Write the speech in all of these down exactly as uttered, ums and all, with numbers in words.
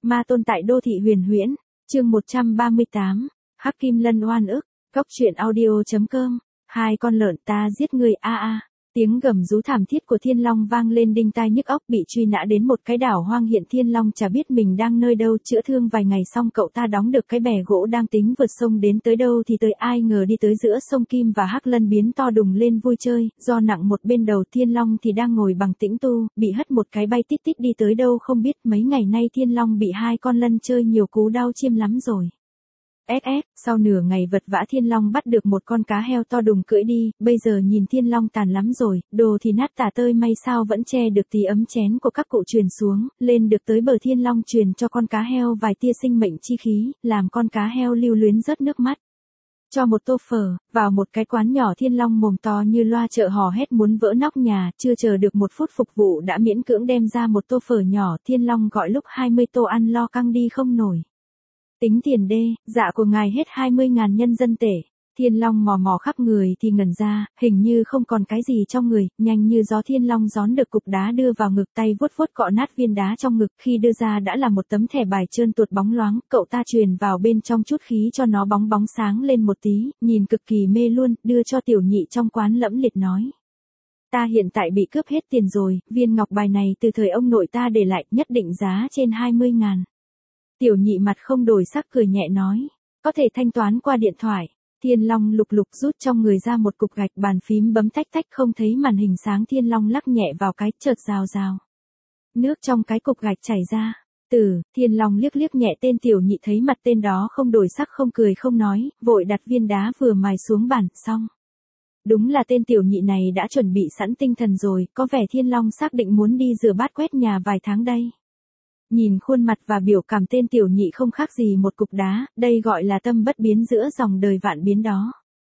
Ma tôn tại đô thị huyền huyễn, chương một trăm ba mươi tám, Hắc Kim Lân oan ức, cốc truyện audio.com, hai con lợn ta giết người a a. Tiếng gầm rú thảm thiết của Thiên Long vang lên đinh tai nhức óc, bị truy nã đến một cái đảo hoang, hiện Thiên Long chả biết mình đang nơi đâu, chữa thương vài ngày xong cậu ta đóng được cái bè gỗ đang tính vượt sông đến tới đâu thì tới, ai ngờ đi tới giữa sông Kim và Hắc Lân biến to đùng lên vui chơi, do nặng một bên đầu, Thiên Long thì đang ngồi bằng tĩnh tu, bị hất một cái bay tít tít đi tới đâu không biết. Mấy ngày nay Thiên Long bị hai con lân chơi nhiều cú đau chiêm lắm rồi. ét ét, sau nửa ngày vật vã Thiên Long bắt được một con cá heo to đùng cưỡi đi, bây giờ nhìn Thiên Long tàn lắm rồi, đồ thì nát tả tơi, may sao vẫn che được tí ấm chén của các cụ truyền xuống, lên được tới bờ Thiên Long truyền cho con cá heo vài tia sinh mệnh chi khí, làm con cá heo lưu luyến rớt nước mắt. Cho một tô phở, vào một cái quán nhỏ Thiên Long mồm to như loa chợ hò hét muốn vỡ nóc nhà, chưa chờ được một phút phục vụ đã miễn cưỡng đem ra một tô phở nhỏ, Thiên Long gọi lúc hai mươi tô ăn lo căng đi không nổi. Tính tiền đê, dạ của ngài hết hai mươi ngàn nhân dân tệ. Thiên Long mò mò khắp người thì ngẩn ra, hình như không còn cái gì trong người, nhanh như gió Thiên Long gión được cục đá đưa vào ngực, tay vuốt vuốt cọ nát viên đá trong ngực, khi đưa ra đã là một tấm thẻ bài trơn tuột bóng loáng, cậu ta truyền vào bên trong chút khí cho nó bóng bóng sáng lên một tí, nhìn cực kỳ mê luôn, đưa cho tiểu nhị trong quán lẫm liệt nói. Ta hiện tại bị cướp hết tiền rồi, viên ngọc bài này từ thời ông nội ta để lại, nhất định giá trên hai mươi ngàn. Tiểu nhị mặt không đổi sắc cười nhẹ nói, có thể thanh toán qua điện thoại. Thiên Long lục lục rút trong người ra một cục gạch, bàn phím bấm tách tách không thấy màn hình sáng, Thiên Long lắc nhẹ vào cái, chợt rào rào. Nước trong cái cục gạch chảy ra. Từ, Thiên Long liếc liếc nhẹ tên tiểu nhị, thấy mặt tên đó không đổi sắc, không cười không nói, vội đặt viên đá vừa mài xuống bàn, xong. Đúng là tên tiểu nhị này đã chuẩn bị sẵn tinh thần rồi, có vẻ Thiên Long xác định muốn đi rửa bát quét nhà vài tháng đây. Nhìn khuôn mặt và biểu cảm tên tiểu nhị không khác gì một cục đá, đây gọi là tâm bất biến giữa dòng đời vạn biến đó.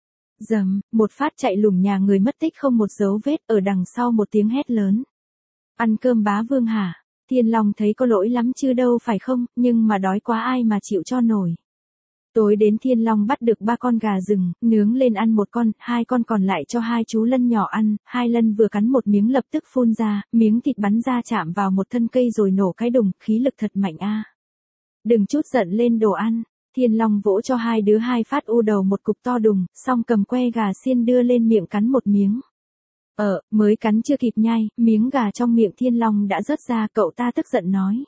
Dầm, một phát chạy lủng nhà người mất tích không một dấu vết, ở đằng sau một tiếng hét lớn. Ăn cơm bá vương hả? Thiên Long thấy có lỗi lắm chứ đâu phải không, nhưng mà đói quá ai mà chịu cho nổi. Tối đến Thiên Long bắt được ba con gà rừng, nướng lên ăn một con, hai con còn lại cho hai chú lân nhỏ ăn, hai lân vừa cắn một miếng lập tức phun ra, miếng thịt bắn ra chạm vào một thân cây rồi nổ cái đùng, khí lực thật mạnh a. Đừng chút giận lên đồ ăn, Thiên Long vỗ cho hai đứa hai phát u đầu một cục to đùng, xong cầm que gà xiên đưa lên miệng cắn một miếng. Ờ, mới cắn chưa kịp nhai, miếng gà trong miệng Thiên Long đã rớt ra, cậu ta tức giận nói.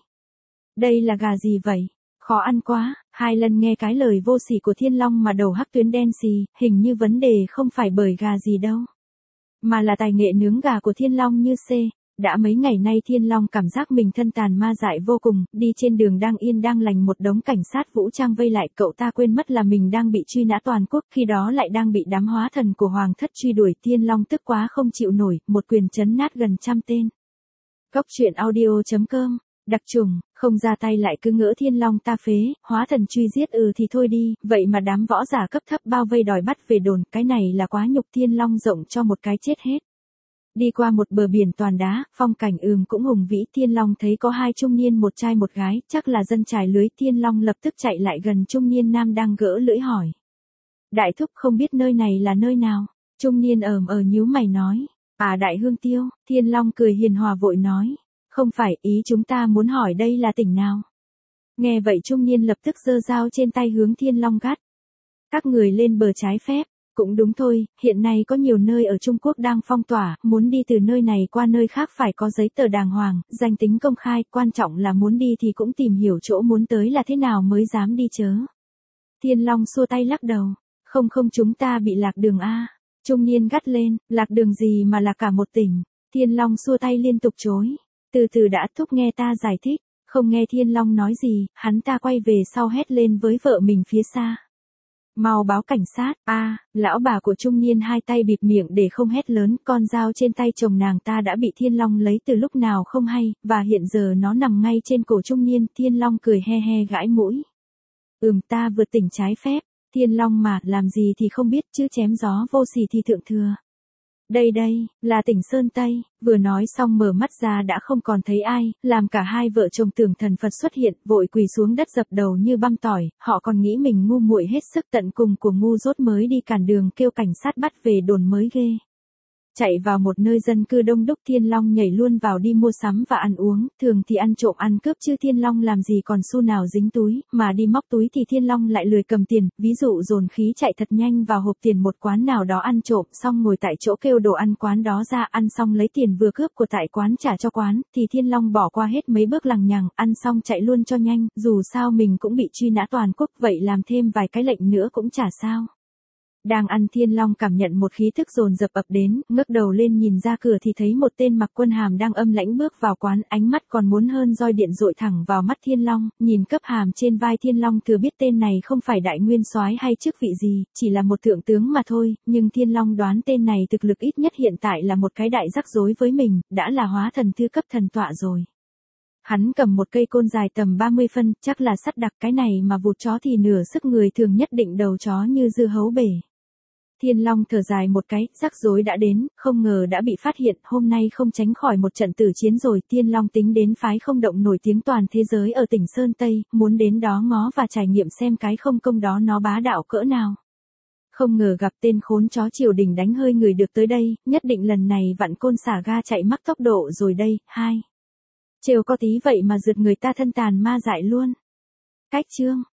Đây là gà gì vậy? Khó ăn quá. Hai lần nghe cái lời vô sỉ của Thiên Long mà đầu hắc tuyến đen xì, hình như vấn đề không phải bởi gà gì đâu, mà là tài nghệ nướng gà của Thiên Long như C. Đã mấy ngày nay Thiên Long cảm giác mình thân tàn ma dại vô cùng, đi trên đường đang yên đang lành một đống cảnh sát vũ trang vây lại, cậu ta quên mất là mình đang bị truy nã toàn quốc, khi đó lại đang bị đám hóa thần của Hoàng thất truy đuổi. Thiên Long tức quá không chịu nổi, một quyền chấn nát gần trăm tên. Cốc truyện audio.com. Đặc trùng, không ra tay lại cứ ngỡ Thiên Long ta phế, hóa thần truy giết ừ thì thôi đi, vậy mà đám võ giả cấp thấp bao vây đòi bắt về đồn, cái này là quá nhục. Thiên Long rộng cho một cái chết hết. Đi qua một bờ biển toàn đá, phong cảnh ừm cũng hùng vĩ, Thiên Long thấy có hai trung niên một trai một gái, chắc là dân trải lưới, Thiên Long lập tức chạy lại gần trung niên nam đang gỡ lưỡi hỏi. Đại thúc không biết nơi này là nơi nào? Trung niên ờm ờ nhíu mày nói. À Đại Hương Tiêu, Thiên Long cười hiền hòa vội nói. Không phải, ý chúng ta muốn hỏi đây là tỉnh nào. Nghe vậy trung niên lập tức giơ dao trên tay hướng Thiên Long gắt. Các người lên bờ trái phép, cũng đúng thôi, hiện nay có nhiều nơi ở Trung Quốc đang phong tỏa, muốn đi từ nơi này qua nơi khác phải có giấy tờ đàng hoàng, danh tính công khai, quan trọng là muốn đi thì cũng tìm hiểu chỗ muốn tới là thế nào mới dám đi chớ. Thiên Long xua tay lắc đầu, không không chúng ta bị lạc đường a. Trung niên gắt lên, lạc đường gì mà là cả một tỉnh. Thiên Long xua tay liên tục chối. Từ từ đã, thúc nghe ta giải thích. Không nghe Thiên Long nói gì, hắn ta quay về sau hét lên với vợ mình phía xa. Mau báo cảnh sát. A, à, lão bà của trung niên hai tay bịt miệng để không hét lớn, con dao trên tay chồng nàng ta đã bị Thiên Long lấy từ lúc nào không hay, và hiện giờ nó nằm ngay trên cổ trung niên. Thiên Long cười he he gãi mũi. Ừm, ta vượt tỉnh trái phép. Thiên Long mà, làm gì thì không biết chứ chém gió vô sỉ thì thượng thừa. Đây đây, là tỉnh Sơn Tây, vừa nói xong mở mắt ra đã không còn thấy ai, làm cả hai vợ chồng tưởng thần Phật xuất hiện, vội quỳ xuống đất dập đầu như băm tỏi, họ còn nghĩ mình ngu muội hết sức, tận cùng của ngu dốt mới đi cản đường kêu cảnh sát bắt về đồn mới ghê. chạy vào một nơi dân cư đông đúc Thiên Long nhảy luôn vào đi mua sắm và ăn uống, thường thì ăn trộm ăn cướp chứ Thiên Long làm gì còn xu nào dính túi, mà đi móc túi thì Thiên Long lại lười cầm tiền, ví dụ dồn khí chạy thật nhanh vào hộp tiền một quán nào đó ăn trộm xong ngồi tại chỗ kêu đồ ăn quán đó ra ăn xong lấy tiền vừa cướp của tại quán trả cho quán, thì Thiên Long bỏ qua hết mấy bước lằng nhằng, ăn xong chạy luôn cho nhanh, dù sao mình cũng bị truy nã toàn quốc vậy làm thêm vài cái lệnh nữa cũng chả sao. Đang ăn Thiên Long cảm nhận một khí thức dồn dập ập đến, ngước đầu lên nhìn ra cửa thì thấy một tên mặc quân hàm đang âm lãnh bước vào quán, ánh mắt còn muốn hơn roi điện dội thẳng vào mắt Thiên Long, nhìn cấp hàm trên vai Thiên Long thừa biết tên này không phải đại nguyên soái hay chức vị gì, chỉ là một thượng tướng mà thôi, nhưng Thiên Long đoán tên này thực lực ít nhất hiện tại là một cái đại rắc rối với mình, đã là hóa thần thư cấp thần tọa rồi. Hắn cầm một cây côn dài tầm ba mươi phân, chắc là sắt đặc, cái này mà vụt chó thì nửa sức người thường nhất định đầu chó như dưa hấu bể. Thiên Long thở dài một cái, rắc rối đã đến, không ngờ đã bị phát hiện, hôm nay không tránh khỏi một trận tử chiến rồi. Thiên Long tính đến phái không động nổi tiếng toàn thế giới ở tỉnh Sơn Tây, muốn đến đó ngó và trải nghiệm xem cái không công đó nó bá đạo cỡ nào. Không ngờ gặp tên khốn chó triều đình đánh hơi người được tới đây, nhất định lần này vặn côn xả ga chạy mắc tốc độ rồi đây. Hai. Trêu có tí vậy mà rượt người ta thân tàn ma dại luôn. Cách chương